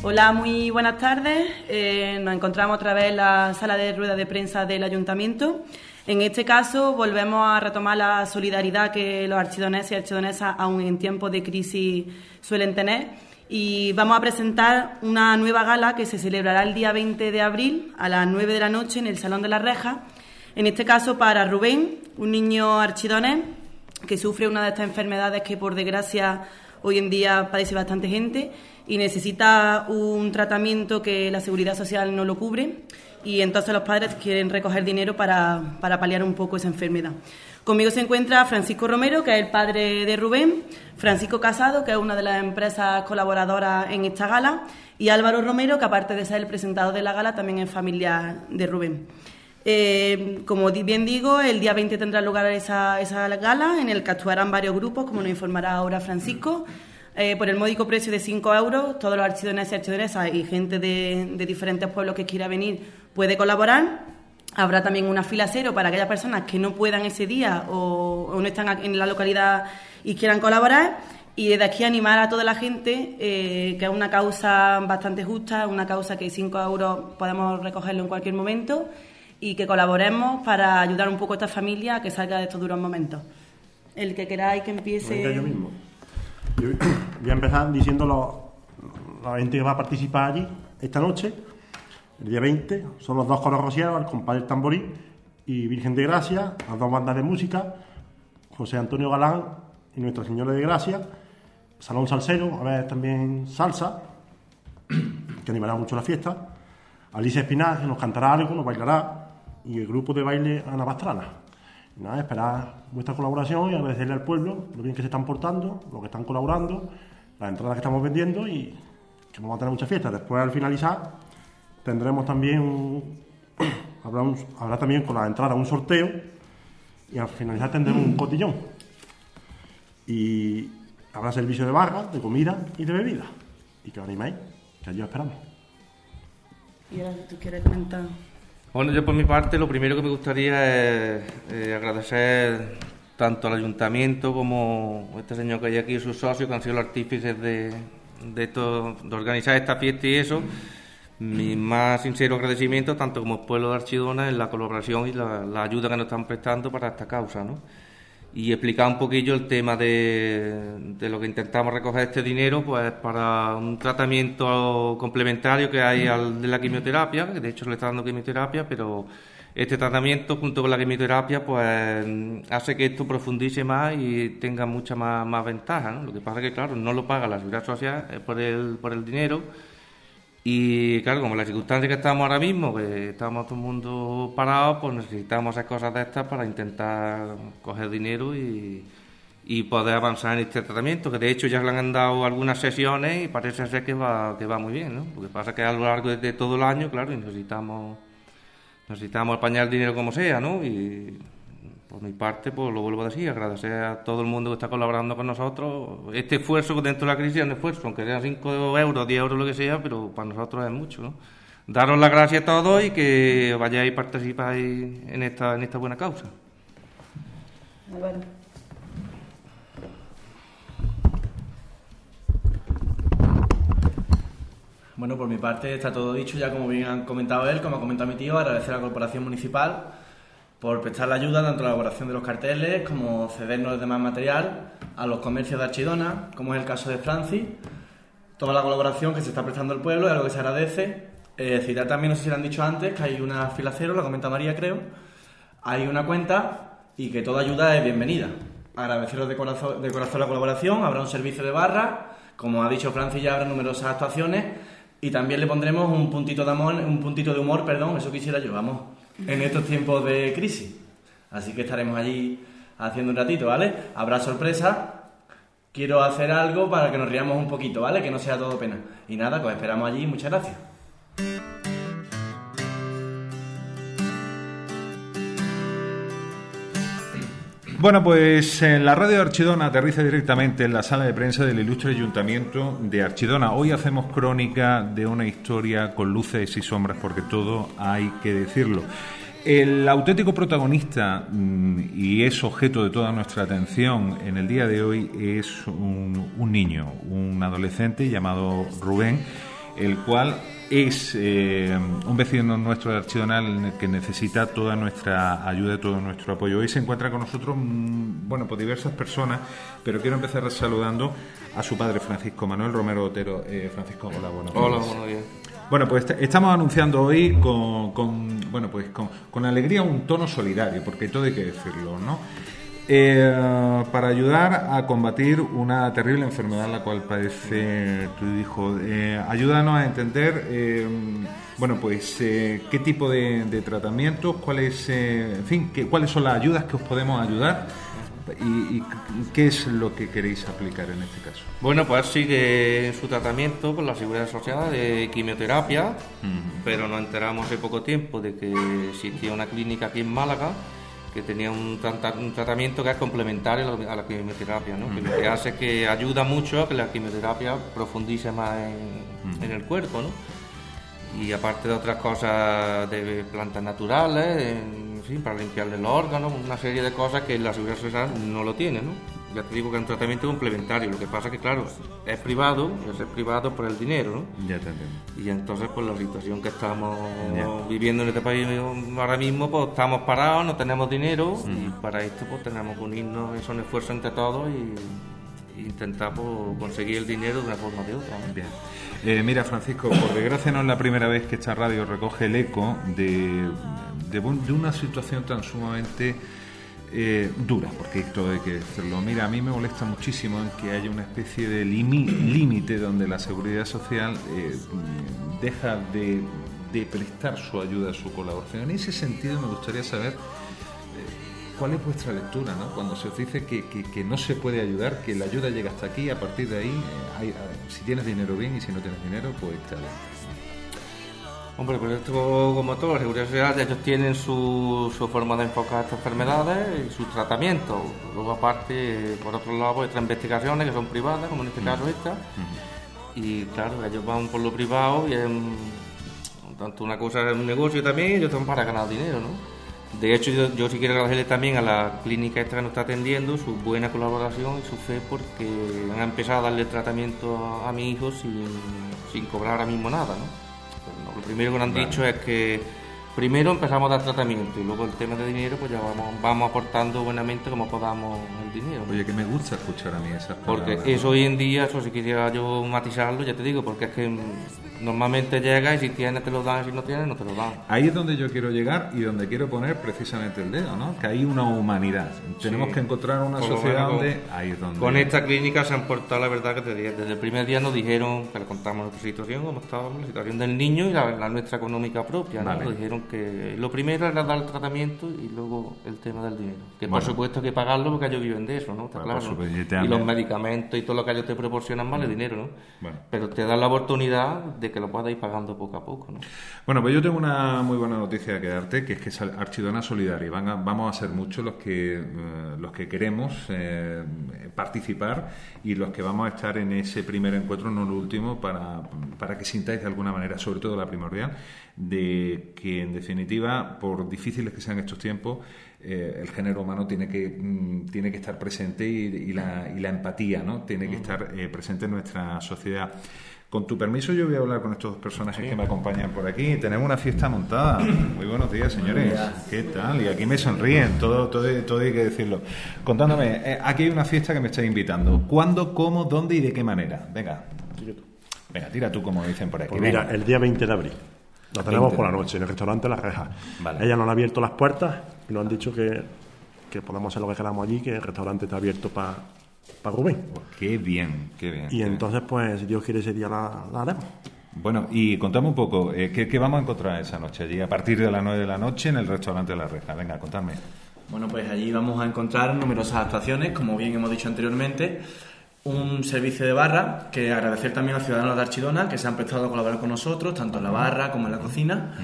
Hola, muy buenas tardes. Nos encontramos otra vez en la sala de rueda de prensa del Ayuntamiento. En este caso, volvemos a retomar la solidaridad que los archidoneses y archidonesas, aún en tiempos de crisis, suelen tener. Y vamos a presentar una nueva gala que se celebrará el día 20 de abril a las 9 de la noche en el Salón de las Rejas. En este caso, para Rubén, un niño archidonés que sufre una de estas enfermedades que, por desgracia, hoy en día padece bastante gente y necesita un tratamiento que la Seguridad Social no lo cubre, y entonces los padres quieren recoger dinero para paliar un poco esa enfermedad. Conmigo se encuentra Francisco Romero, que es el padre de Rubén, Francisco Casado, que es una de las empresas colaboradoras en esta gala, y Álvaro Romero, que aparte de ser el presentador de la gala, también es familiar de Rubén. Como bien digo, el día 20 tendrá lugar esa gala en el que actuarán varios grupos, como nos informará ahora Francisco. Por el módico precio de 5 euros, todos los archidoneses y archidonesas y gente de diferentes pueblos que quiera venir puede colaborar. Habrá también una fila cero para aquellas personas que no puedan ese día o no están en la localidad y quieran colaborar. Y desde aquí animar a toda la gente, que es una causa bastante justa, una causa que 5 euros podemos recogerlo en cualquier momento, y que colaboremos para ayudar un poco a esta familia a que salga de estos duros momentos. El que queráis que empiece... Venga, yo mismo. Yo voy a empezar diciendo la gente que va a participar allí esta noche, el día 20. Son los dos coros rocieros, el compás del tamborí y Virgen de Gracia, las dos bandas de música, José Antonio Galán y Nuestra Señora de Gracia, Salón Salsero, a ver también salsa, que animará mucho la fiesta, Alicia Espinal, que nos cantará algo, nos bailará, y el grupo de baile Ana Pastrana. Y nada, esperar vuestra colaboración y agradecerle al pueblo lo bien que se están portando, lo que están colaborando, las entradas que estamos vendiendo, y que vamos a tener muchas fiestas. Después, al finalizar, tendremos también habrá también con las entradas un sorteo, y al finalizar tendremos un cotillón. Y habrá servicio de barra, de comida y de bebida. Y que os animéis, que allí os esperamos. ¿Y ahora tú quieres comentar? Bueno, yo por mi parte lo primero que me gustaría es agradecer tanto al Ayuntamiento como a este señor que hay aquí y sus socios, que han sido los artífices de organizar esta fiesta y eso. Mi más sincero agradecimiento, tanto como pueblo de Archidona, en la colaboración y la ayuda que nos están prestando para esta causa, ¿no? Y explicar un poquillo el tema de lo que intentamos recoger este dinero, pues para un tratamiento complementario que hay al de la quimioterapia, que de hecho se le está dando quimioterapia, pero este tratamiento junto con la quimioterapia pues hace que esto profundice más y tenga mucha más ventaja, ¿no? Lo que pasa es que, claro, no lo paga la Seguridad Social por el dinero. Y claro, como la circunstancia que estamos ahora mismo, que estamos todo el mundo parado, pues necesitamos hacer cosas de estas para intentar coger dinero y poder avanzar en este tratamiento, que de hecho ya le han dado algunas sesiones y parece ser que va muy bien, ¿no? Lo que pasa es que a lo largo de todo el año, claro, y necesitamos apañar el dinero como sea, ¿no? Y por mi parte, pues lo vuelvo a decir, agradecer a todo el mundo que está colaborando con nosotros. Este esfuerzo dentro de la crisis es un esfuerzo, aunque sean 5 euros, 10 euros, lo que sea, pero para nosotros es mucho, ¿no? Daros las gracias a todos y que vayáis y participáis en esta buena causa. Bueno. Bueno, por mi parte está todo dicho, ya como bien han comentado él, como ha comentado mi tío, agradecer a la Corporación Municipal por prestar la ayuda tanto a la elaboración de los carteles como cedernos el demás material a los comercios de Archidona, como es el caso de Francis. Toda la colaboración que se está prestando al pueblo es algo que se agradece. Citar también, no sé si lo han dicho antes, que hay una fila cero, la comenta María, creo. Hay una cuenta y que toda ayuda es bienvenida. Agradeceros de corazón la colaboración. Habrá un servicio de barra, como ha dicho Francis, ya habrá numerosas actuaciones, y también le pondremos un puntito de humor, eso quisiera yo, vamos, en estos tiempos de crisis. Así que estaremos allí haciendo un ratito, ¿vale? Habrá sorpresa. Quiero hacer algo para que nos riamos un poquito, ¿vale? Que no sea todo pena. Y nada, pues esperamos allí. Muchas gracias. Bueno, pues en la radio de Archidona aterriza directamente en la sala de prensa del ilustre Ayuntamiento de Archidona. Hoy hacemos crónica de una historia con luces y sombras, porque todo hay que decirlo. El auténtico protagonista, y es objeto de toda nuestra atención en el día de hoy, es un niño, un adolescente llamado Rubén, el cual es un vecino nuestro de Archidona que necesita toda nuestra ayuda, todo nuestro apoyo. Hoy se encuentra con nosotros, bueno, pues diversas personas, pero quiero empezar saludando a su padre, Francisco Manuel Romero Otero. Francisco, hola, buenos días. Hola, buenos días. Bueno, pues estamos anunciando hoy con alegría un tono solidario, porque todo hay que decirlo, ¿no? Para ayudar a combatir una terrible enfermedad la cual padece tu hijo. Ayúdanos a entender, qué tipo de tratamientos, cuáles son las ayudas que os podemos ayudar y qué es lo que queréis aplicar en este caso. Bueno, pues sigue su tratamiento con la Seguridad Social de quimioterapia, pero nos enteramos hace poco tiempo de que existía una clínica aquí en Málaga que tenía un tratamiento que es complementario a la quimioterapia, ¿no? Que lo que hace es que ayuda mucho a que la quimioterapia profundice más en el cuerpo, ¿no? Y aparte de otras cosas de plantas naturales, en fin, para limpiarle los órganos, una serie de cosas que la Seguridad Social no lo tiene, ¿no? Ya te digo que es un tratamiento complementario, lo que pasa es que, claro, es privado por el dinero, ¿no? Ya te entiendo. Y entonces, pues la situación que estamos viviendo en este país ahora mismo, pues estamos parados, no tenemos dinero, y para esto pues tenemos que unirnos, es un esfuerzo entre todos y intentar pues, conseguir el dinero de una forma o de otra, ¿no? Bien. Mira, Francisco, por desgracia no es la primera vez que esta radio recoge el eco de una situación tan sumamente dura, porque esto hay que decirlo. Mira, a mí me molesta muchísimo en que haya una especie de límite donde la Seguridad Social deja de prestar su ayuda, su colaboración. En ese sentido me gustaría saber cuál es vuestra lectura, ¿no? Cuando se os dice que no se puede ayudar, que la ayuda llega hasta aquí, a partir de ahí, si tienes dinero bien y si no tienes dinero, pues está bien. Hombre, pero esto, como todo, la Seguridad Social, ellos tienen su forma de enfocar estas enfermedades y su tratamiento. Luego, aparte, por otro lado, pues, otras investigaciones que son privadas, como en este caso esta. Y claro, ellos van por lo privado y es tanto una cosa, es un negocio también, ellos están para ganar dinero, ¿no? De hecho, yo sí quiero agradecerle también a la clínica esta que nos está atendiendo su buena colaboración y su fe, porque han empezado a darle tratamiento a mi hijo sin cobrar ahora mismo nada, ¿no? Lo primero que nos han dicho es que primero empezamos a dar tratamiento y luego el tema de dinero pues ya vamos aportando buenamente como podamos el dinero, ¿no? Oye, que me gusta escuchar a mí esas palabras. Porque eso hoy en día, eso si quisiera yo matizarlo, ya te digo, porque es que normalmente llega y si tienes te lo dan, si no tienes no te lo dan. Ahí es donde yo quiero llegar y donde quiero poner precisamente el dedo, ¿no? Que hay una humanidad. Tenemos que encontrar una sociedad donde... Ahí es donde... Con esta clínica se han portado, la verdad, que desde el primer día nos dijeron, que le contamos nuestra situación, cómo estábamos, la situación del niño y la nuestra económica propia, ¿no? Vale. Nos dijeron que lo primero era dar el tratamiento y luego el tema del dinero. Que por supuesto hay que pagarlo porque ellos viven de eso, ¿no? Está claro, ¿no? Y los medicamentos y todo lo que ellos te proporcionan vale dinero, ¿no? Bueno. Pero te dan la oportunidad de que lo puedas ir pagando poco a poco, ¿no? Bueno, pues yo tengo una muy buena noticia que darte, que es que es Archidona Solidaria. Vamos a ser muchos los que queremos participar y los que vamos a estar en ese primer encuentro, no el último, para que sintáis de alguna manera, sobre todo la primordial, de que en definitiva, por difíciles que sean estos tiempos, el género humano tiene que estar presente y la empatía, ¿no? Tiene que estar presente en nuestra sociedad. Con tu permiso, yo voy a hablar con estos dos personajes que me acompañan por aquí. Tenemos una fiesta montada. Muy buenos días, señores. ¿Qué tal? Y aquí me sonríen, todo hay que decirlo. Contándome, aquí hay una fiesta que me estáis invitando. ¿Cuándo, cómo, dónde y de qué manera? Venga, tira tú, como dicen por aquí. Pues mira, el día 20 de abril. Lo tenemos por la noche en el restaurante La Reja. Vale. Ella nos ha abierto las puertas y nos han dicho que podemos hacer lo que queramos allí, que el restaurante está abierto para Rubén. Qué bien. Y entonces, pues, si Dios quiere, ese día la haremos. Bueno, y contame un poco, ¿qué vamos a encontrar esa noche allí, a partir de las 9 de la noche en el restaurante La Reja? Venga, contadme. Bueno, pues allí vamos a encontrar numerosas actuaciones, como bien hemos dicho anteriormente, un servicio de barra, que agradecer también a los ciudadanos de Archidona que se han prestado a colaborar con nosotros, tanto en la barra como en la cocina.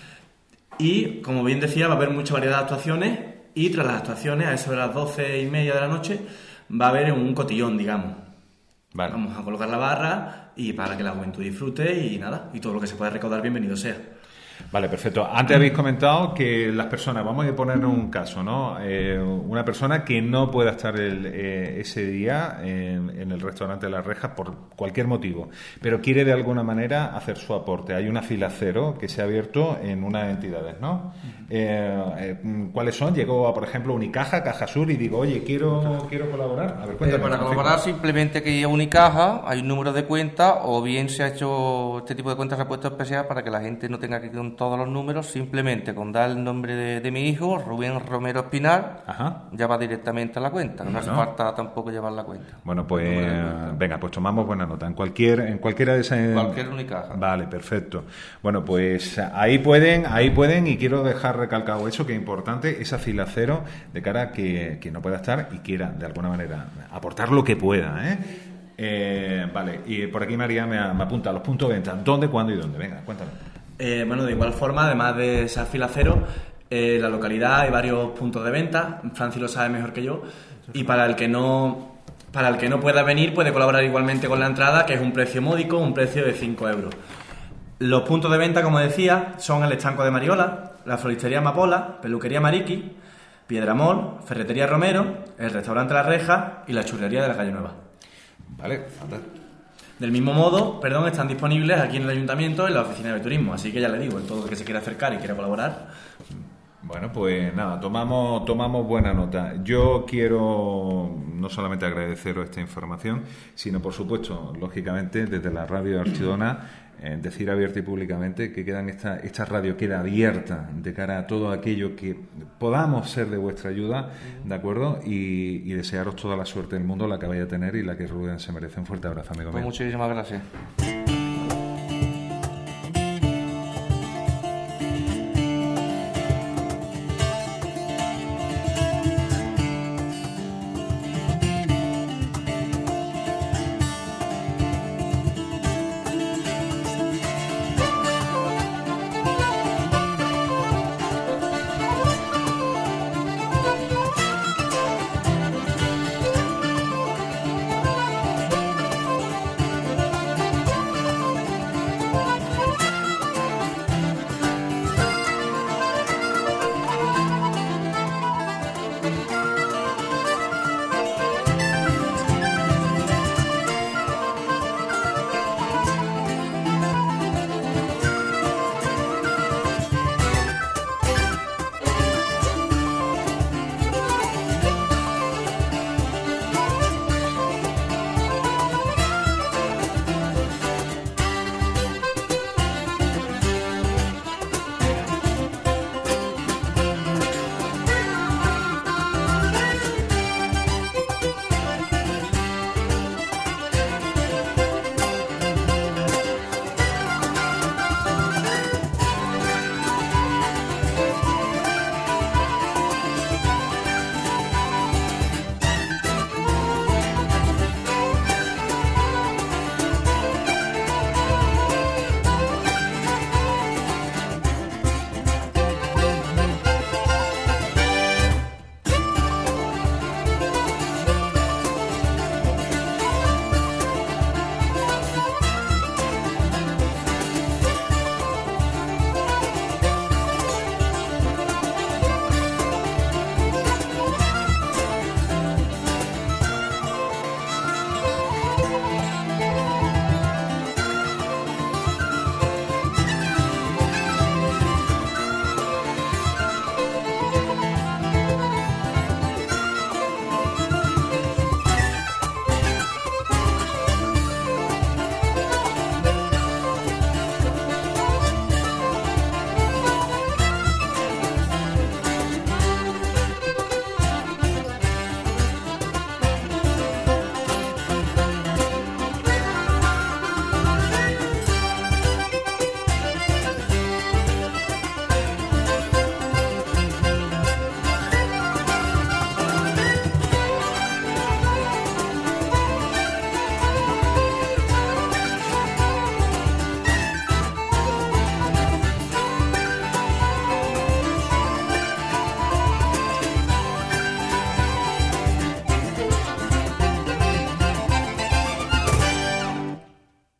Y, como bien decía, va a haber mucha variedad de actuaciones y tras las actuaciones, a eso de las 12:30 de la noche, va a haber un cotillón, digamos. Vale. Vamos a colocar la barra y para que la juventud disfrute y nada, y todo lo que se pueda recaudar, bienvenido sea. Vale, perfecto. Antes habéis comentado que las personas, vamos a poner un caso, ¿no? Una persona que no pueda estar ese día en el restaurante de Las Rejas por cualquier motivo, pero quiere de alguna manera hacer su aporte. Hay una fila cero que se ha abierto en unas entidades, ¿no? ¿Cuáles son? Llego a, por ejemplo, Unicaja, Caja Sur y digo, oye, quiero colaborar. A ver, cuéntame. Para colaborar simplemente que ir a Unicaja, hay un número de cuenta, o bien se ha hecho este tipo de cuentas, se ha puesto especial para que la gente no tenga que ir con todos los números, simplemente con dar el nombre de mi hijo, Rubén Romero Espinar, ya va directamente a la cuenta, no hace falta tampoco llevar la cuenta. Bueno, pues venga, pues tomamos buena nota. En cualquiera de esas... Cualquier Unicaja. Vale, perfecto. Bueno, pues ahí pueden, y quiero dejar recalcado eso, que es importante, esa fila cero de cara a que no pueda estar y quiera de alguna manera aportar lo que pueda, vale, y por aquí María me apunta los puntos de venta. ¿Dónde, cuándo y dónde? Venga, cuéntame. Bueno, de igual forma, además de esa fila cero, en la localidad hay varios puntos de venta. Francis lo sabe mejor que yo. Y para el que no pueda venir, puede colaborar igualmente con la entrada, que es un precio módico, un precio de 5 euros. Los puntos de venta, como decía, son el Estanco de Mariola, la Floristería Amapola, Peluquería Mariqui, Piedramol, Ferretería Romero, el Restaurante La Reja y la Churrería de la Calle Nueva. Vale, fantástico. Del mismo modo, están disponibles aquí en el Ayuntamiento, en la Oficina de Turismo. Así que ya le digo, todo el que se quiera acercar y quiera colaborar. Bueno, pues nada, tomamos buena nota. Yo quiero no solamente agradeceros esta información, sino, por supuesto, lógicamente, desde la radio de Archidona, decir abierta y públicamente que esta radio queda abierta de cara a todo aquello que podamos ser de vuestra ayuda, ¿de acuerdo? Y desearos toda la suerte del mundo, la que vaya a tener y la que Rubén se merece. Un fuerte abrazo, amigo mío. Muchísimas gracias.